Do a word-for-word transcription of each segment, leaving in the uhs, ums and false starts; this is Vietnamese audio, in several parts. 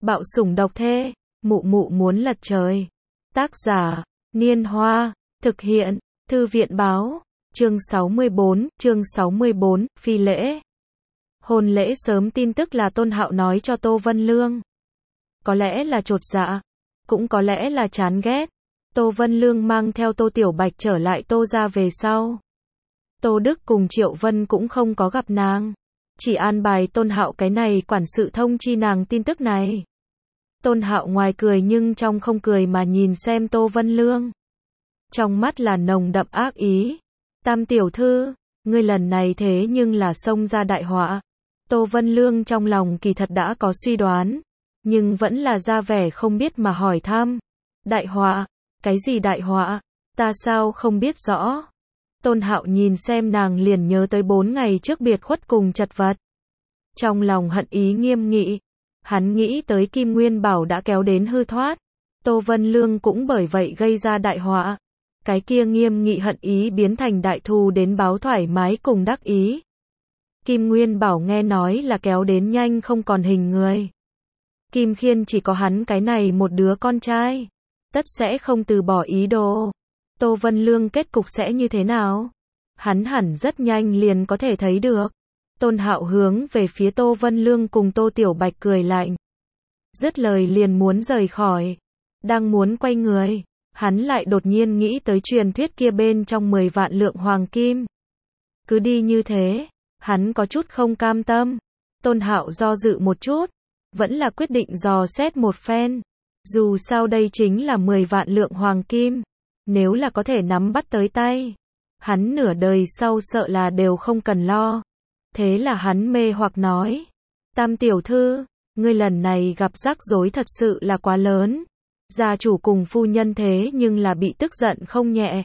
Bạo sủng độc thê, mụ mụ muốn lật trời. Tác giả, Niên Hoa, thực hiện, Thư viện báo, chương sáu mươi bốn, chương sáu mươi bốn, phi lễ. Hôn lễ sớm tin tức là Tôn Hạo nói cho Tô Vân Lương. Có lẽ là chột dạ, cũng có lẽ là chán ghét. Tô Vân Lương mang theo Tô Tiểu Bạch trở lại Tô gia về sau. Tô Đức cùng Triệu Vân cũng không có gặp nàng. Chỉ an bài Tôn Hạo cái này quản sự thông chi nàng tin tức này. Tôn Hạo ngoài cười nhưng trong không cười mà nhìn xem Tô Vân Lương. Trong mắt là nồng đậm ác ý. Tam tiểu thư, ngươi lần này thế nhưng là xông ra đại họa. Tô Vân Lương trong lòng kỳ thật đã có suy đoán, nhưng vẫn là ra vẻ không biết mà hỏi thăm. Đại họa? Cái gì đại họa? Ta sao không biết rõ? Tôn Hạo nhìn xem nàng liền nhớ tới bốn ngày trước biệt khuất cùng chật vật. Trong lòng hận ý nghiêm nghị. Hắn nghĩ tới Kim Nguyên Bảo đã kéo đến hư thoát. Tô Vân Lương cũng bởi vậy gây ra đại họa. Cái kia nghiêm nghị hận ý biến thành đại thù đến báo thoải mái cùng đắc ý. Kim Nguyên Bảo nghe nói là kéo đến nhanh không còn hình người. Kim Khiên chỉ có hắn cái này một đứa con trai. Tất sẽ không từ bỏ ý đồ. Tô Vân Lương kết cục sẽ như thế nào? Hắn hẳn rất nhanh liền có thể thấy được. Tôn Hạo hướng về phía Tô Vân Lương cùng Tô Tiểu Bạch cười lạnh. Dứt lời liền muốn rời khỏi. Đang muốn quay người, hắn lại đột nhiên nghĩ tới truyền thuyết kia bên trong mười vạn lượng hoàng kim. Cứ đi như thế, hắn có chút không cam tâm. Tôn Hạo do dự một chút, vẫn là quyết định dò xét một phen. Dù sao đây chính là mười vạn lượng hoàng kim. Nếu là có thể nắm bắt tới tay, hắn nửa đời sau sợ là đều không cần lo. Thế là hắn mê hoặc nói. Tam tiểu thư, ngươi lần này gặp rắc rối thật sự là quá lớn. Gia chủ cùng phu nhân thế nhưng là bị tức giận không nhẹ.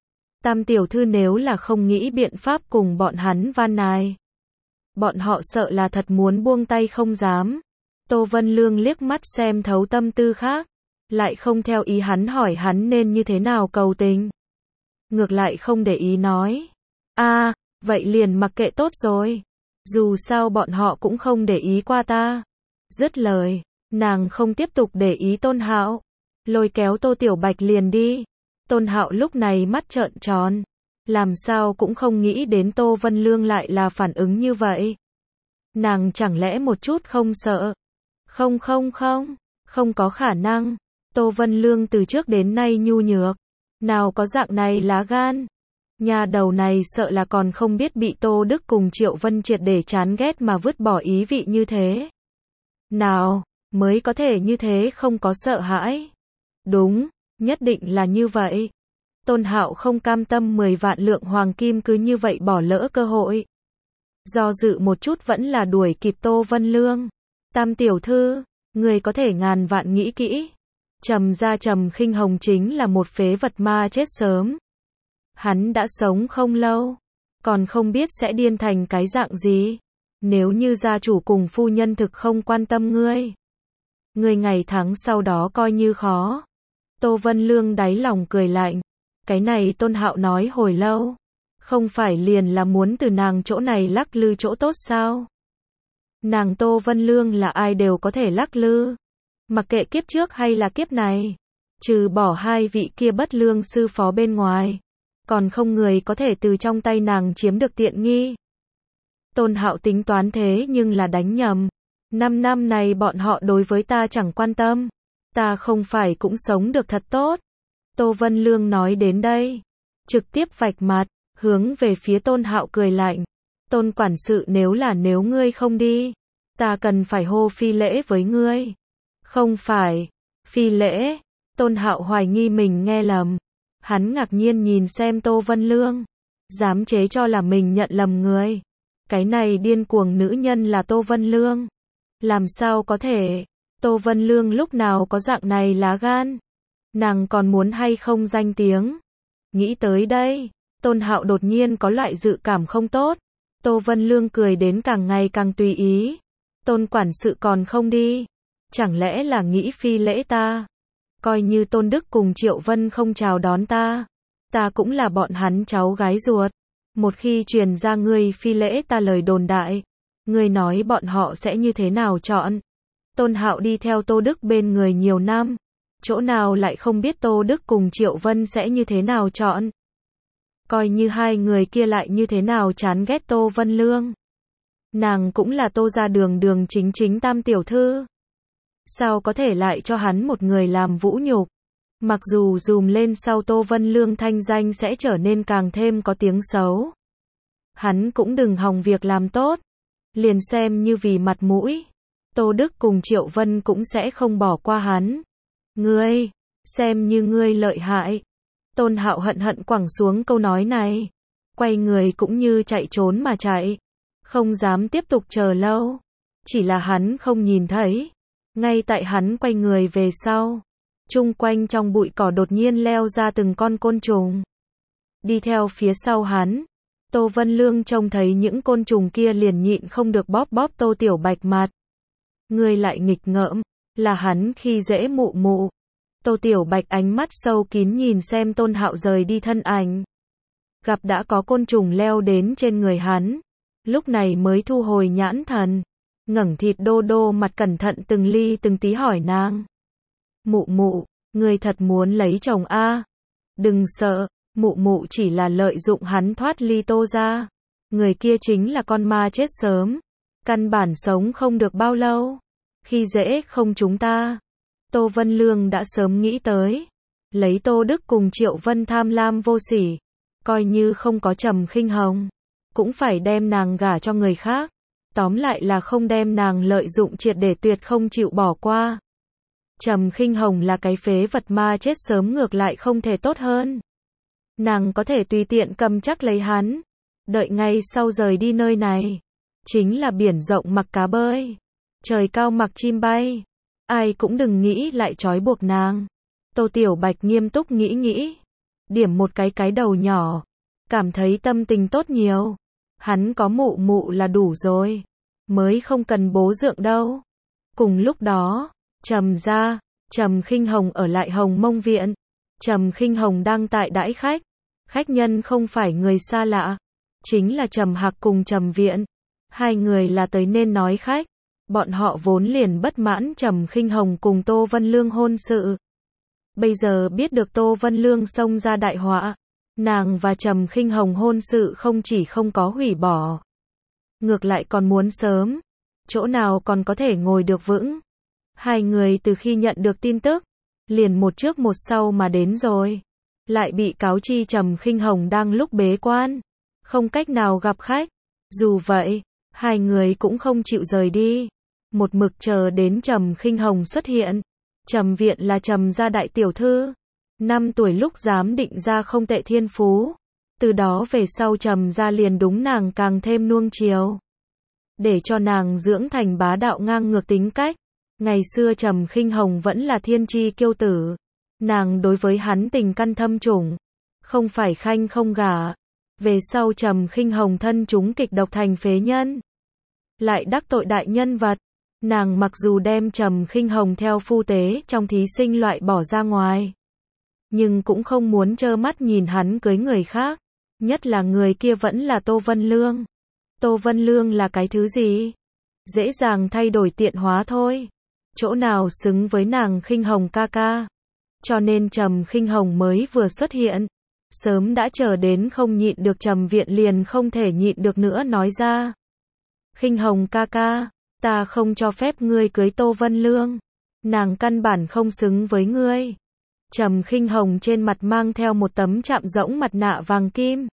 Tam tiểu thư nếu là không nghĩ biện pháp cùng bọn hắn van nài, bọn họ sợ là thật muốn buông tay không dám. Tô Vân Lương liếc mắt xem thấu tâm tư khác, lại không theo ý hắn hỏi hắn nên như thế nào cầu tình. Ngược lại không để ý nói. a à, vậy liền mặc kệ tốt rồi. Dù sao bọn họ cũng không để ý qua ta. Dứt lời, nàng không tiếp tục để ý Tôn Hạo. Lôi kéo Tô Tiểu Bạch liền đi. Tôn Hạo lúc này mắt trợn tròn. Làm sao cũng không nghĩ đến Tô Vân Lương lại là phản ứng như vậy. Nàng chẳng lẽ một chút không sợ? Không không không, không có khả năng. Tô Vân Lương từ trước đến nay nhu nhược. Nào có dạng này lá gan. Nhà đầu này sợ là còn không biết bị Tô Đức cùng Triệu Vân triệt để chán ghét mà vứt bỏ ý vị như thế. Nào, mới có thể như thế không có sợ hãi. Đúng, nhất định là như vậy. Tôn Hạo không cam tâm mười vạn lượng hoàng kim cứ như vậy bỏ lỡ cơ hội. Do dự một chút vẫn là đuổi kịp Tô Vân Lương. Tam tiểu thư, người có thể ngàn vạn nghĩ kỹ. Trầm gia Trầm Khinh Hồng chính là một phế vật ma chết sớm. Hắn đã sống không lâu, còn không biết sẽ điên thành cái dạng gì. Nếu như gia chủ cùng phu nhân thực không quan tâm ngươi, ngươi ngày tháng sau đó coi như khó. Tô Vân Lương đáy lòng cười lạnh. Cái này Tôn Hạo nói hồi lâu, không phải liền là muốn từ nàng chỗ này lắc lư chỗ tốt sao? Nàng Tô Vân Lương là ai đều có thể lắc lư. Mặc kệ kiếp trước hay là kiếp này, trừ bỏ hai vị kia bất lương sư phó bên ngoài, còn không người có thể từ trong tay nàng chiếm được tiện nghi. Tôn Hạo tính toán thế nhưng là đánh nhầm. Năm năm này bọn họ đối với ta chẳng quan tâm. Ta không phải cũng sống được thật tốt. Tô Vân Lương nói đến đây, trực tiếp vạch mặt, hướng về phía Tôn Hạo cười lạnh. Tôn quản sự, nếu là nếu ngươi không đi, ta cần phải hô phi lễ với ngươi. Không phải, phi lễ. Tôn Hạo hoài nghi mình nghe lầm. Hắn ngạc nhiên nhìn xem Tô Vân Lương. Dám chế cho là mình nhận lầm người. Cái này điên cuồng nữ nhân là Tô Vân Lương. Làm sao có thể? Tô Vân Lương lúc nào có dạng này lá gan? Nàng còn muốn hay không danh tiếng? Nghĩ tới đây, Tôn Hạo đột nhiên có loại dự cảm không tốt. Tô Vân Lương cười đến càng ngày càng tùy ý. Tôn quản sự còn không đi? Chẳng lẽ là nghĩ phi lễ ta? Coi như Tôn Đức cùng Triệu Vân không chào đón ta, ta cũng là bọn hắn cháu gái ruột. Một khi truyền ra ngươi phi lễ ta lời đồn đại, ngươi nói bọn họ sẽ như thế nào chọn? Tôn Hạo đi theo Tô Đức bên người nhiều năm, chỗ nào lại không biết Tô Đức cùng Triệu Vân sẽ như thế nào chọn. Coi như hai người kia lại như thế nào chán ghét Tô Vân Lương. Nàng cũng là Tô gia đường đường chính chính tam tiểu thư. Sao có thể lại cho hắn một người làm vũ nhục? Mặc dù dùm lên sau Tô Vân Lương thanh danh sẽ trở nên càng thêm có tiếng xấu. Hắn cũng đừng hòng việc làm tốt. Liền xem như vì mặt mũi. Tô Đức cùng Triệu Vân cũng sẽ không bỏ qua hắn. Ngươi, xem như ngươi lợi hại. Tôn Hạo hận hận quẳng xuống câu nói này. Quay người cũng như chạy trốn mà chạy. Không dám tiếp tục chờ lâu. Chỉ là hắn không nhìn thấy. Ngay tại hắn quay người về sau. Chung quanh trong bụi cỏ đột nhiên leo ra từng con côn trùng. Đi theo phía sau hắn. Tô Vân Lương trông thấy những côn trùng kia liền nhịn không được bóp bóp Tô Tiểu Bạch mặt. Ngươi lại nghịch ngợm, là hắn khi dễ mụ mụ. Tô Tiểu Bạch ánh mắt sâu kín nhìn xem Tôn Hạo rời đi thân ảnh. Gặp đã có côn trùng leo đến trên người hắn. Lúc này mới thu hồi nhãn thần. Ngẩng thịt đô đô mặt cẩn thận từng ly từng tí hỏi nàng. Mụ mụ, ngươi thật muốn lấy chồng a? Đừng sợ, mụ mụ chỉ là lợi dụng hắn thoát ly Tô gia. Người kia chính là con ma chết sớm. Căn bản sống không được bao lâu. Khi dễ không chúng ta. Tô Vân Lương đã sớm nghĩ tới. Lấy Tô Đức cùng Triệu Vân tham lam vô sỉ. Coi như không có Trầm Khinh Hồng. Cũng phải đem nàng gả cho người khác. Tóm lại là không đem nàng lợi dụng triệt để tuyệt không chịu bỏ qua. Trầm Khinh Hồng là cái phế vật ma chết sớm ngược lại không thể tốt hơn. Nàng có thể tùy tiện cầm chắc lấy hắn. Đợi ngay sau rời đi nơi này. Chính là biển rộng mặc cá bơi. Trời cao mặc chim bay. Ai cũng đừng nghĩ lại trói buộc nàng. Tô Tiểu Bạch nghiêm túc nghĩ nghĩ. Điểm một cái cái đầu nhỏ. Cảm thấy tâm tình tốt nhiều. Hắn có mụ mụ là đủ rồi. Mới không cần bố dượng đâu. Cùng lúc đó, Trầm gia, Trầm Khinh Hồng ở lại Hồng Mông viện. Trầm Khinh Hồng đang tại đãi khách. Khách nhân không phải người xa lạ. Chính là Trầm Hạc cùng Trầm Viện. Hai người là tới nên nói khách. Bọn họ vốn liền bất mãn Trầm Khinh Hồng cùng Tô Vân Lương hôn sự. Bây giờ biết được Tô Vân Lương xông ra đại họa. Nàng và Trầm Khinh Hồng hôn sự không chỉ không có hủy bỏ. Ngược lại còn muốn sớm. Chỗ nào còn có thể ngồi được vững. Hai người từ khi nhận được tin tức. Liền một trước một sau mà đến rồi. Lại bị cáo chi Trầm Khinh Hồng đang lúc bế quan. Không cách nào gặp khách. Dù vậy, hai người cũng không chịu rời đi. Một mực chờ đến Trầm Khinh Hồng xuất hiện. Trầm Viện là Trầm gia đại tiểu thư. Năm tuổi lúc dám định ra không tệ thiên phú. Từ đó về sau Trầm gia liền đúng nàng càng thêm nuông chiều. Để cho nàng dưỡng thành bá đạo ngang ngược tính cách. Ngày xưa Trầm Khinh Hồng vẫn là thiên chi kiêu tử. Nàng đối với hắn tình căn thâm trùng. Không phải khanh không gả. Về sau Trầm Khinh Hồng thân chúng kịch độc thành phế nhân. Lại đắc tội đại nhân vật. Nàng mặc dù đem Trầm Khinh Hồng theo phu tế trong thí sinh loại bỏ ra ngoài. Nhưng cũng không muốn trơ mắt nhìn hắn cưới người khác. Nhất là người kia vẫn là Tô Vân Lương. Tô Vân Lương là cái thứ gì? Dễ dàng thay đổi tiện hóa thôi. Chỗ nào xứng với nàng Khinh Hồng ca ca. Cho nên Trầm Khinh Hồng mới vừa xuất hiện. Sớm đã chờ đến không nhịn được Trầm Viện liền không thể nhịn được nữa nói ra. Khinh Hồng ca ca, ta không cho phép ngươi cưới Tô Vân Lương. Nàng căn bản không xứng với ngươi. Trầm Khinh Hồng trên mặt mang theo một tấm chạm rỗng mặt nạ vàng kim.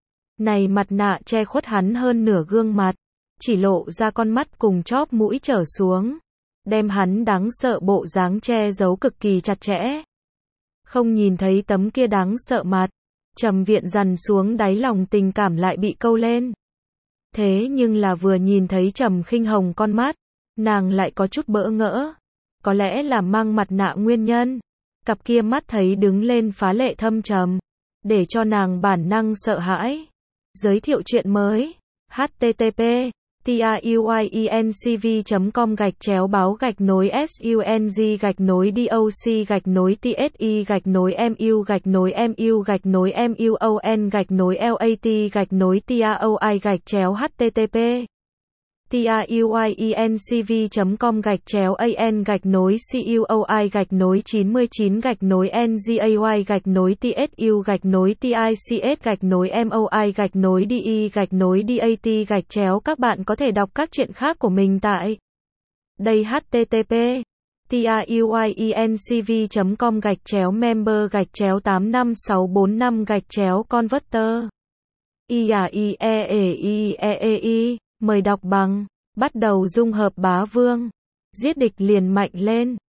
Này mặt nạ che khuất hắn hơn nửa gương mặt. Chỉ lộ ra con mắt cùng chóp mũi trở xuống. Đem hắn đáng sợ bộ dáng che giấu cực kỳ chặt chẽ. Không nhìn thấy tấm kia đáng sợ mặt. Trầm Viện dằn xuống đáy lòng tình cảm lại bị câu lên. Thế nhưng là vừa nhìn thấy Trầm Khinh Hồng con mắt. Nàng lại có chút bỡ ngỡ. Có lẽ là mang mặt nạ nguyên nhân. Cặp kia mắt thấy đứng lên phá lệ thâm trầm. Để cho nàng bản năng sợ hãi. Giới thiệu chuyện mới. H T T P truyencv chấm com gạch chéo báo gạch nối sung gạch nối doc gạch nối tsi gạch nối mu gạch nối mu gạch nối muon gạch nối lat gạch nối taoi gạch chéo http tuyiencv.com gạch chéo an gạch nối coi gạch nối chín mươi chín gạch nối ngay gạch nối tsu gạch nối tics gạch nối moi gạch nối de gạch nối dat gạch chéo. Các bạn có thể đọc các chuyện khác của mình tại đây. http tuyiencv.com gạch chéo member gạch chéo tám năm sáu bốn năm gạch chéo converter iaieeei. Mời đọc bằng. Bắt đầu dung hợp bá vương. Giết địch liền mạnh lên.